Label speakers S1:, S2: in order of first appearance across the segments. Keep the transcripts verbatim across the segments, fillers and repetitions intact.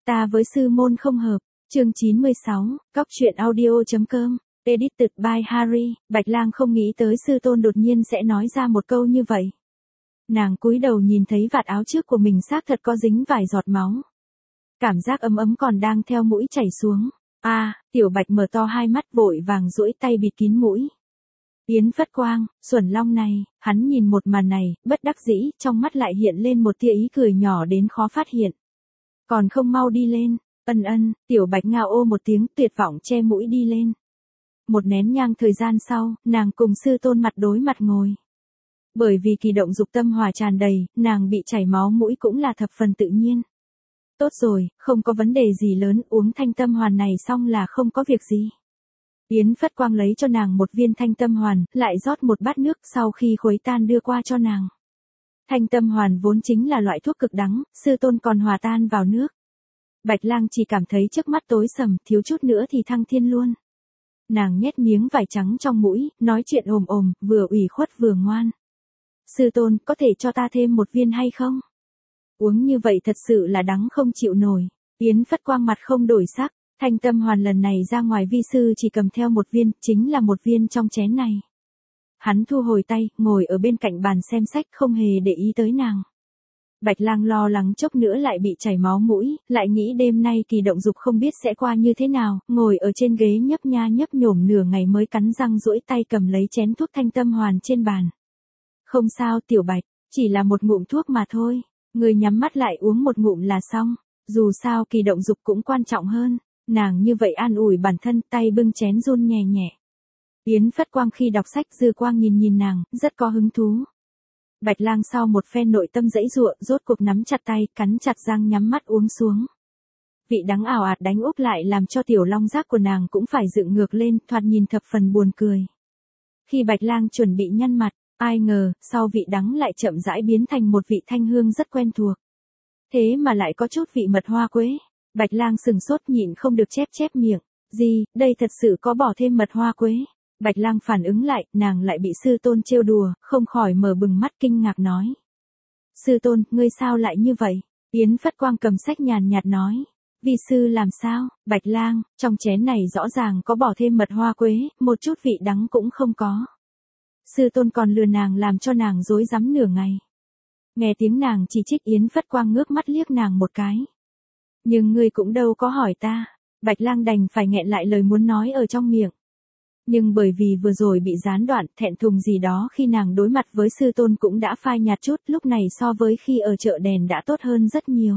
S1: Ta với sư môn không hợp. Chương chín mươi sáu, Cóc truyện audio.com, edited by Harry. Bạch Lang không nghĩ tới sư tôn đột nhiên sẽ nói ra một câu như vậy. Nàng cúi đầu nhìn thấy vạt áo trước của mình xác thật có dính vài giọt máu. Cảm giác ấm ấm còn đang theo mũi chảy xuống. A, à, Tiểu Bạch mở to hai mắt vội vàng duỗi tay bịt kín mũi. Yến Phất Quang, Xuẩn Long này, hắn nhìn một màn này, bất đắc dĩ, trong mắt lại hiện lên một tia ý cười nhỏ đến khó phát hiện. Còn không mau đi lên. Ân ân, Tiểu Bạch ngao ô một tiếng tuyệt vọng che mũi đi lên. Một nén nhang thời gian sau, nàng cùng sư tôn mặt đối mặt ngồi. Bởi vì kỳ động dục tâm hòa tràn đầy, nàng bị chảy máu mũi cũng là thập phần tự nhiên. Tốt rồi, không có vấn đề gì lớn, uống thanh tâm hoàn này xong là không có việc gì. Yến Phất Quang lấy cho nàng một viên thanh tâm hoàn, lại rót một bát nước sau khi khuấy tan đưa qua cho nàng. Thanh tâm hoàn vốn chính là loại thuốc cực đắng, sư tôn còn hòa tan vào nước. Bạch Lang chỉ cảm thấy trước mắt tối sầm, thiếu chút nữa thì thăng thiên luôn. Nàng nhét miếng vải trắng trong mũi, nói chuyện ồm ồm, vừa ủy khuất vừa ngoan. Sư tôn, có thể cho ta thêm một viên hay không? Uống như vậy thật sự là đắng không chịu nổi. Yến Phất Quang mặt không đổi sắc, thanh tâm hoàn lần này ra ngoài vi sư chỉ cầm theo một viên, chính là một viên trong chén này. Hắn thu hồi tay, ngồi ở bên cạnh bàn xem sách không hề để ý tới nàng. Bạch Lang lo lắng chốc nữa lại bị chảy máu mũi, lại nghĩ đêm nay kỳ động dục không biết sẽ qua như thế nào, ngồi ở trên ghế nhấp nha nhấp nhổm nửa ngày mới cắn răng duỗi tay cầm lấy chén thuốc thanh tâm hoàn trên bàn. Không sao Tiểu Bạch, chỉ là một ngụm thuốc mà thôi, người nhắm mắt lại uống một ngụm là xong, dù sao kỳ động dục cũng quan trọng hơn, nàng như vậy an ủi bản thân tay bưng chén run nhẹ nhẹ. Yến Phất Quang khi đọc sách dư quang nhìn nhìn nàng, rất có hứng thú. Bạch Lang sau một phen nội tâm dãy giụa, rốt cuộc nắm chặt tay, cắn chặt răng nhắm mắt uống xuống. Vị đắng ảo ạt đánh úp lại làm cho tiểu long giác của nàng cũng phải dựng ngược lên, thoạt nhìn thập phần buồn cười. Khi Bạch Lang chuẩn bị nhăn mặt, ai ngờ, sau vị đắng lại chậm rãi biến thành một vị thanh hương rất quen thuộc. Thế mà lại có chút vị mật hoa quế. Bạch Lang sừng sốt nhịn không được chép chép miệng. Gì, đây thật sự có bỏ thêm mật hoa quế. Bạch Lang phản ứng lại, nàng lại bị sư tôn trêu đùa, không khỏi mở bừng mắt kinh ngạc nói. Sư tôn, ngươi sao lại như vậy? Yến Phất Quang cầm sách nhàn nhạt nói. Vi sư làm sao? Bạch Lang, trong chén này rõ ràng có bỏ thêm mật hoa quế, một chút vị đắng cũng không có. Sư tôn còn lừa nàng làm cho nàng rối rắm nửa ngày. Nghe tiếng nàng chỉ trích Yến Phất Quang ngước mắt liếc nàng một cái. Nhưng ngươi cũng đâu có hỏi ta. Bạch Lang đành phải nghẹn lại lời muốn nói ở trong miệng. Nhưng bởi vì vừa rồi bị gián đoạn, thẹn thùng gì đó khi nàng đối mặt với sư tôn cũng đã phai nhạt chút, lúc này so với khi ở chợ đèn đã tốt hơn rất nhiều.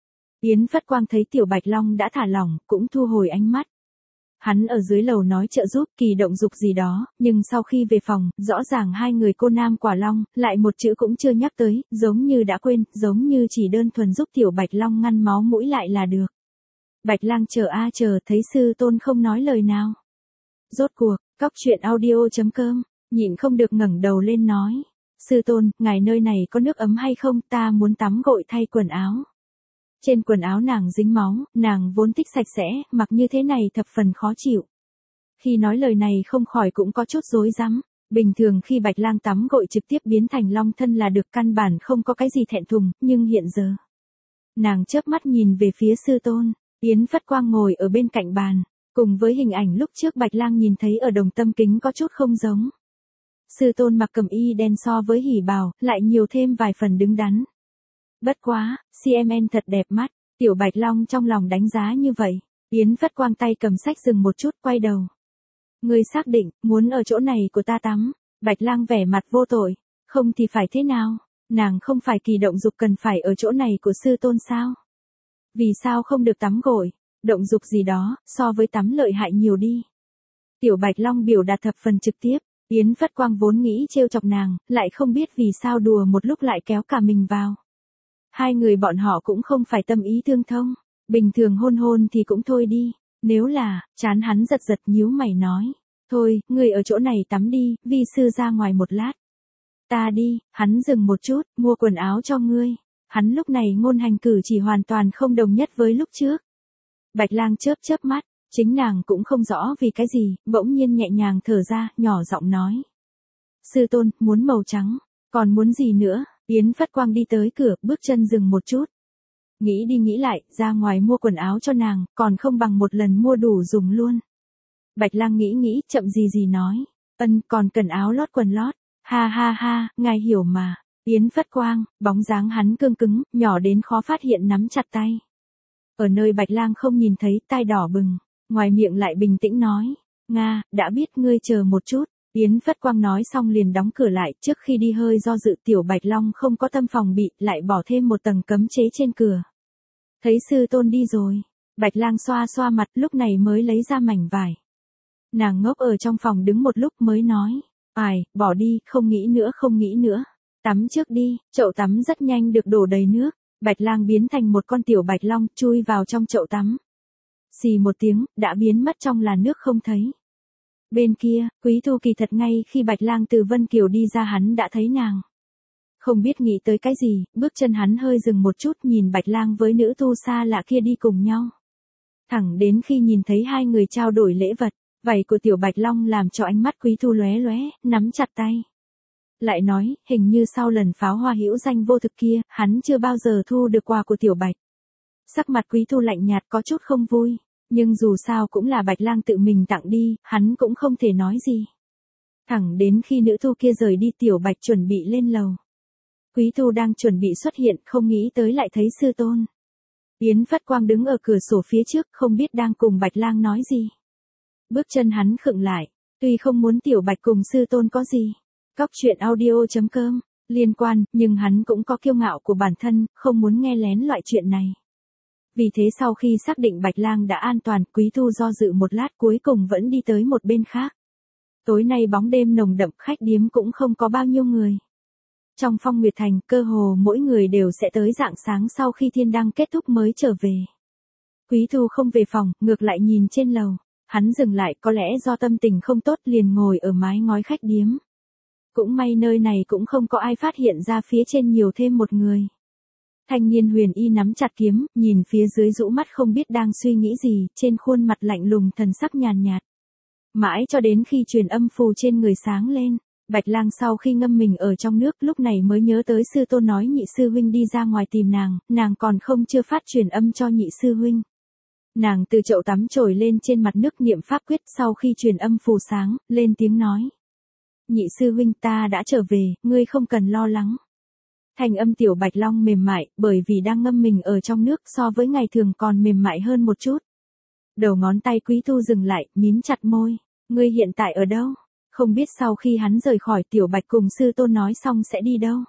S1: Yến Phất Quang thấy Tiểu Bạch Long đã thả lỏng, cũng thu hồi ánh mắt. Hắn ở dưới lầu nói trợ giúp kỳ động dục gì đó, nhưng sau khi về phòng, rõ ràng hai người cô nam quả long, lại một chữ cũng chưa nhắc tới, giống như đã quên, giống như chỉ đơn thuần giúp Tiểu Bạch Long ngăn máu mũi lại là được. Bạch Lang chờ a chờ thấy sư tôn không nói lời nào. Rốt cuộc, Cóc truyện audio.com, nhịn không được ngẩng đầu lên nói. Sư tôn, ngài nơi này có nước ấm hay không, ta muốn tắm gội thay quần áo. Trên quần áo nàng dính máu, nàng vốn thích sạch sẽ, mặc như thế này thập phần khó chịu. Khi nói lời này không khỏi cũng có chút rối rắm. Bình thường khi Bạch Lang tắm gội trực tiếp biến thành long thân là được, căn bản không có cái gì thẹn thùng, nhưng hiện giờ. Nàng chớp mắt nhìn về phía sư tôn, Yến Phất Quang ngồi ở bên cạnh bàn. Cùng với hình ảnh lúc trước Bạch Lang nhìn thấy ở Đồng Tâm Kính có chút không giống. Sư tôn mặc cẩm y đen so với hỉ bào, lại nhiều thêm vài phần đứng đắn. Bất quá, xê em en thật đẹp mắt, Tiểu Bạch Long trong lòng đánh giá như vậy. Yến Phất Quang tay cầm sách dừng một chút, quay đầu. Ngươi xác định, muốn ở chỗ này của ta tắm. Bạch Lang vẻ mặt vô tội. Không thì phải thế nào? Nàng không phải kỳ động dục cần phải ở chỗ này của sư tôn sao? Vì sao không được tắm gội? Động dục gì đó, so với tắm lợi hại nhiều đi. Tiểu Bạch Long biểu đạt thập phần trực tiếp, Yến Phất Quang vốn nghĩ trêu chọc nàng, lại không biết vì sao đùa một lúc lại kéo cả mình vào. Hai người bọn họ cũng không phải tâm ý tương thông, bình thường hôn hôn thì cũng thôi đi, nếu là, chán hắn giật giật nhíu mày nói. Thôi, ngươi ở chỗ này tắm đi, vi sư ra ngoài một lát. Ta đi, hắn dừng một chút, mua quần áo cho ngươi. Hắn lúc này ngôn hành cử chỉ hoàn toàn không đồng nhất với lúc trước. Bạch Lang chớp chớp mắt, chính nàng cũng không rõ vì cái gì, bỗng nhiên nhẹ nhàng thở ra, nhỏ giọng nói. Sư tôn, muốn màu trắng, còn muốn gì nữa? Yến Phất Quang đi tới cửa, bước chân dừng một chút. Nghĩ đi nghĩ lại, ra ngoài mua quần áo cho nàng, còn không bằng một lần mua đủ dùng luôn. Bạch Lang nghĩ nghĩ, chậm gì gì nói. Ân, còn cần áo lót quần lót. Ha ha ha, ngài hiểu mà. Yến Phất Quang, bóng dáng hắn cương cứng, nhỏ đến khó phát hiện nắm chặt tay. Ở nơi Bạch Lang không nhìn thấy, tai đỏ bừng. Ngoài miệng lại bình tĩnh nói. Nga, đã biết, ngươi chờ một chút. Yến Phất Quang nói xong liền đóng cửa lại, trước khi đi hơi do dự. Tiểu Bạch Long không có tâm phòng bị, lại bỏ thêm một tầng cấm chế trên cửa. Thấy sư tôn đi rồi, Bạch Lang xoa xoa mặt, lúc này mới lấy ra mảnh vải. Nàng ngốc ở trong phòng đứng một lúc mới nói. Ai, bỏ đi, không nghĩ nữa không nghĩ nữa. Tắm trước đi, chậu tắm rất nhanh được đổ đầy nước. Bạch Lang biến thành một con tiểu Bạch Long, chui vào trong chậu tắm. Xì một tiếng, đã biến mất trong làn nước không thấy. Bên kia, Quý Thu kỳ thật ngay khi Bạch Lang từ Vân Kiều đi ra hắn đã thấy nàng. Không biết nghĩ tới cái gì, bước chân hắn hơi dừng một chút, nhìn Bạch Lang với nữ tu xa lạ kia đi cùng nhau. Thẳng đến khi nhìn thấy hai người trao đổi lễ vật, vảy của tiểu Bạch Long làm cho ánh mắt Quý Thu lóe lóe, nắm chặt tay. Lại nói, hình như sau lần pháo hoa hữu danh vô thực kia, hắn chưa bao giờ thu được quà của tiểu Bạch. Sắc mặt Quý Thu lạnh nhạt có chút không vui, nhưng dù sao cũng là Bạch Lang tự mình tặng đi, hắn cũng không thể nói gì. Thẳng đến khi nữ tu kia rời đi, tiểu Bạch chuẩn bị lên lầu. Quý Thu đang chuẩn bị xuất hiện, không nghĩ tới lại thấy sư tôn. Yến Phất Quang đứng ở cửa sổ phía trước, không biết đang cùng Bạch Lang nói gì. Bước chân hắn khựng lại, tuy không muốn tiểu Bạch cùng sư tôn có gì. Cóc truyện audio chấm com liên quan, nhưng hắn cũng có kiêu ngạo của bản thân, không muốn nghe lén loại chuyện này. Vì thế sau khi xác định Bạch Lang đã an toàn, Quý Thu do dự một lát cuối cùng vẫn đi tới một bên khác. Tối nay bóng đêm nồng đậm, khách điếm cũng không có bao nhiêu người. Trong Phong Nguyệt Thành, cơ hồ mỗi người đều sẽ tới rạng sáng sau khi thiên đăng kết thúc mới trở về. Quý Thu không về phòng, ngược lại nhìn trên lầu. Hắn dừng lại, có lẽ do tâm tình không tốt liền ngồi ở mái ngói khách điếm. Cũng may nơi này cũng không có ai phát hiện ra phía trên nhiều thêm một người. Thanh niên huyền y nắm chặt kiếm, nhìn phía dưới rũ mắt không biết đang suy nghĩ gì, trên khuôn mặt lạnh lùng thần sắc nhàn nhạt. Mãi cho đến khi truyền âm phù trên người sáng lên, Bạch Lang sau khi ngâm mình ở trong nước lúc này mới nhớ tới sư tôn nói nhị sư huynh đi ra ngoài tìm nàng, nàng còn không chưa phát truyền âm cho nhị sư huynh. Nàng từ chậu tắm trồi lên trên mặt nước niệm pháp quyết, sau khi truyền âm phù sáng, lên tiếng nói. Nhị sư huynh, ta đã trở về, ngươi không cần lo lắng. Thanh âm tiểu Bạch Long mềm mại, bởi vì đang ngâm mình ở trong nước so với ngày thường còn mềm mại hơn một chút. Đầu ngón tay Quý Thu dừng lại, mím chặt môi. Ngươi hiện tại ở đâu? Không biết sau khi hắn rời khỏi, tiểu Bạch cùng sư tôn nói xong sẽ đi đâu.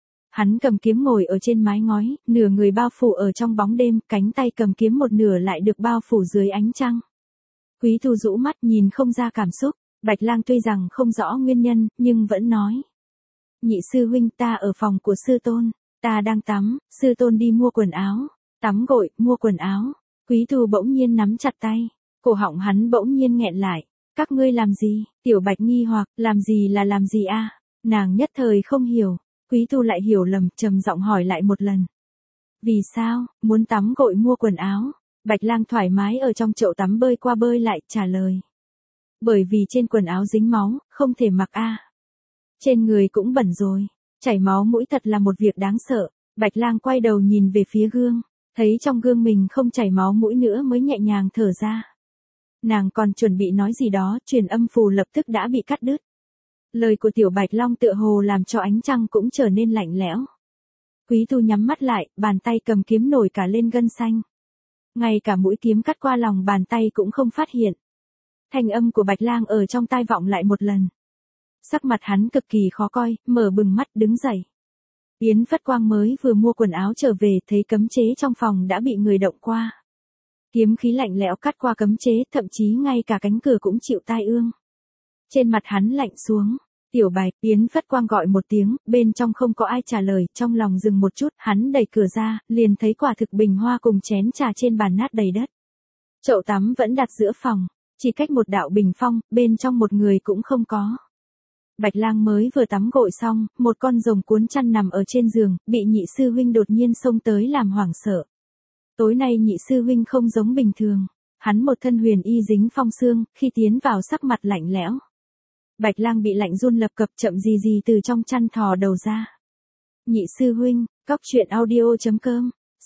S1: Hắn cầm kiếm ngồi ở trên mái ngói, nửa người bao phủ ở trong bóng đêm, cánh tay cầm kiếm một nửa lại được bao phủ dưới ánh trăng. Quý Thu rũ mắt nhìn không ra cảm xúc. Bạch Lang tuy rằng không rõ nguyên nhân, nhưng vẫn nói. Nhị sư huynh, ta ở phòng của sư tôn, ta đang tắm, sư tôn đi mua quần áo, tắm gội, mua quần áo. Quý Thu bỗng nhiên nắm chặt tay, cổ họng hắn bỗng nhiên nghẹn lại. Các ngươi làm gì? Tiểu Bạch nghi hoặc, làm gì là làm gì a? Nàng nhất thời không hiểu, Quý Thu lại hiểu lầm, trầm giọng hỏi lại một lần. Vì sao, muốn tắm gội mua quần áo? Bạch Lang thoải mái ở trong chậu tắm bơi qua bơi lại, trả lời. Bởi vì trên quần áo dính máu, không thể mặc a. Trên người cũng bẩn rồi, chảy máu mũi thật là một việc đáng sợ. Bạch Lang quay đầu nhìn về phía gương, thấy trong gương mình không chảy máu mũi nữa mới nhẹ nhàng thở ra. Nàng còn chuẩn bị nói gì đó, truyền âm phù lập tức đã bị cắt đứt. Lời của tiểu Bạch Long tựa hồ làm cho ánh trăng cũng trở nên lạnh lẽo. Quý Thu nhắm mắt lại, bàn tay cầm kiếm nổi cả lên gân xanh. Ngay cả mũi kiếm cắt qua lòng bàn tay cũng không phát hiện. Thanh âm của Bạch Lang ở trong tai vọng lại một lần. Sắc mặt hắn cực kỳ khó coi, mở bừng mắt đứng dậy. Yến Phất Quang mới vừa mua quần áo trở về, thấy cấm chế trong phòng đã bị người động qua. Kiếm khí lạnh lẽo cắt qua cấm chế, thậm chí ngay cả cánh cửa cũng chịu tai ương. Trên mặt hắn lạnh xuống. Tiểu Bạch, Yến Phất Quang gọi một tiếng, bên trong không có ai trả lời, trong lòng dừng một chút, hắn đẩy cửa ra, liền thấy quả thực bình hoa cùng chén trà trên bàn nát đầy đất. Chậu tắm vẫn đặt giữa phòng, chỉ cách một đạo bình phong, bên trong một người cũng không có. Bạch Lang mới vừa tắm gội xong, một con rồng cuốn chăn nằm ở trên giường, bị nhị sư huynh đột nhiên xông tới làm hoảng sợ. Tối nay nhị sư huynh không giống bình thường, hắn một thân huyền y dính phong xương, khi tiến vào sắc mặt lạnh lẽo. Bạch Lang bị lạnh run lập cập, chậm gì gì từ trong chăn thò đầu ra. Nhị sư huynh, cóc truyện audio chấm com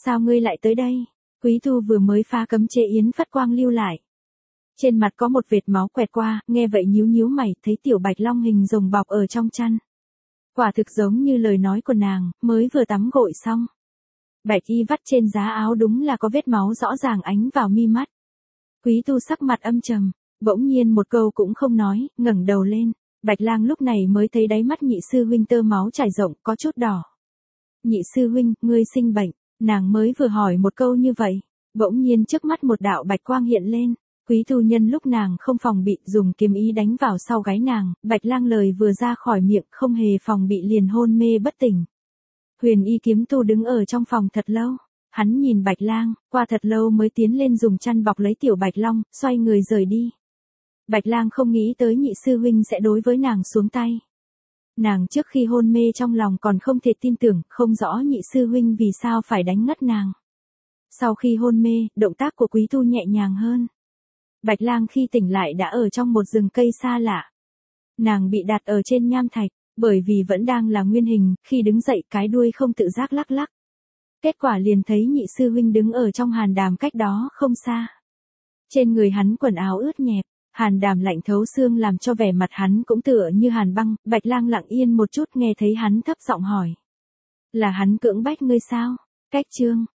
S1: Sao ngươi lại tới đây? Quý Thu vừa mới phá cấm chế Yến Phất Quang lưu lại. Trên mặt có một vệt máu quẹt qua, nghe vậy nhíu nhíu mày, thấy tiểu bạch long hình rồng bọc ở trong chăn. Quả thực giống như lời nói của nàng, mới vừa tắm gội xong. Bạch y vắt trên giá áo đúng là có vết máu rõ ràng ánh vào mi mắt. Quý Tu sắc mặt âm trầm, bỗng nhiên một câu cũng không nói, ngẩng đầu lên. Bạch Lang lúc này mới thấy đáy mắt nhị sư huynh tơ máu chảy rộng, có chút đỏ. Nhị sư huynh, ngươi sinh bệnh, nàng mới vừa hỏi một câu như vậy. Bỗng nhiên trước mắt một đạo bạch quang hiện lên. Quý Tu nhân lúc nàng không phòng bị dùng kiếm ý đánh vào sau gáy nàng, Bạch Lang lời vừa ra khỏi miệng không hề phòng bị liền hôn mê bất tỉnh. Huyền y kiếm tu đứng ở trong phòng thật lâu. Hắn nhìn Bạch Lang, qua thật lâu mới tiến lên dùng chăn bọc lấy tiểu Bạch Long, xoay người rời đi. Bạch Lang không nghĩ tới nhị sư huynh sẽ đối với nàng xuống tay. Nàng trước khi hôn mê trong lòng còn không thể tin tưởng, không rõ nhị sư huynh vì sao phải đánh ngất nàng. Sau khi hôn mê, động tác của Quý Tu nhẹ nhàng hơn. Bạch Lang khi tỉnh lại đã ở trong một rừng cây xa lạ. Nàng bị đặt ở trên nham thạch, bởi vì vẫn đang là nguyên hình, khi đứng dậy cái đuôi không tự giác lắc lắc. Kết quả liền thấy nhị sư huynh đứng ở trong hàn đàm cách đó không xa. Trên người hắn quần áo ướt nhẹp, hàn đàm lạnh thấu xương làm cho vẻ mặt hắn cũng tựa như hàn băng. Bạch Lang lặng yên một chút nghe thấy hắn thấp giọng hỏi. Là hắn cưỡng bách ngươi sao? Cách chương.